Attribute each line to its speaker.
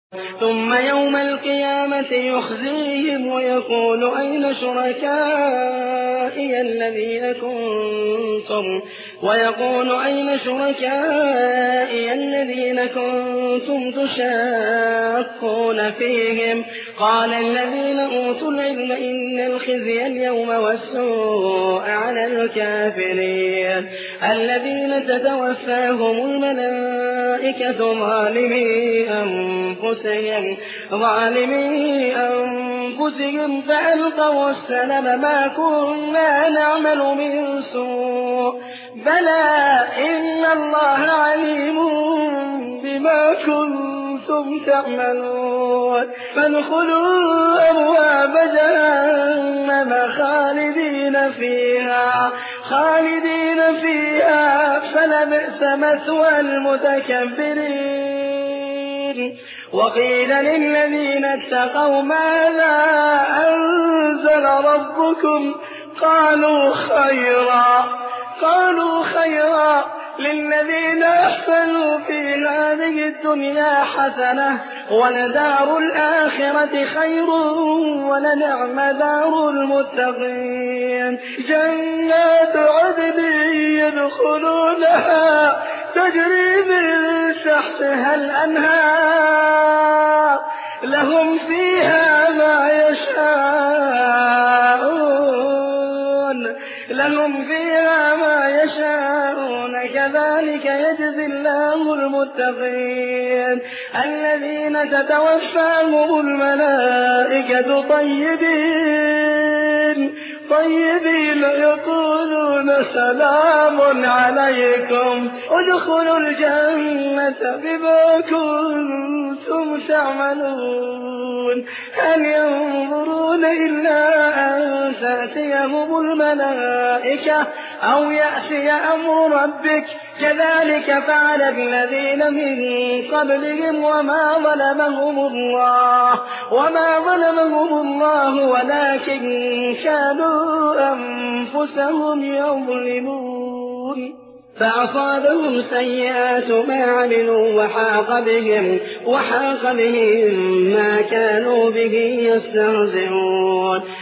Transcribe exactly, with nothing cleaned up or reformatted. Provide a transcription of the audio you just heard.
Speaker 1: ثم يوم القيامة يخزيهم ويقول أين شركائي الذين كنتم ويقول أين شركائي الذين كنتم تشاقون فيهم قال الذين أوتوا العلم إن الخزي اليوم والسوء على الكافرين الذين تتوفاهم الملائكة ظالمي أنفسهم ظالمي أنفسهم فألقوا السلم ما كنا نعمل من سوء بلى إن الله عليم بما كنتم تعملون فادخلوا أبواب جهنم خالدين فيها خالدين فيها فلبئس مثوى المتكبرين وقيل للذين اتقوا ماذا أنزل ربكم قالوا خيرا قالوا خيرا للذين أحسنوا في هذه الدنيا حسنة ولدار الآخرة خير ولنعم دار المتقين جنات عدن يدخلونها تجري من تحتها الأنهار لهم فيها ما يشاءون لهم فيها ما يشاءون كذلك يجزي الله المتقين الذين تتوفاهم الملائكة طيبين طيبين يقولون سلام عليكم ادخلوا الجنة بما كنتم تعملون هل ينظرون إلا أن تأتيهم الملائكة أو يأتي أمر ربك كذلك فعل الذين من قبلهم وما ظلمهم الله وما ظلمهم الله ولكن كانوا أنفسهم يظلمون فأصابهم سيئات ما عملوا وحاق بهم وحاق بهم ما كانوا به يستهزئون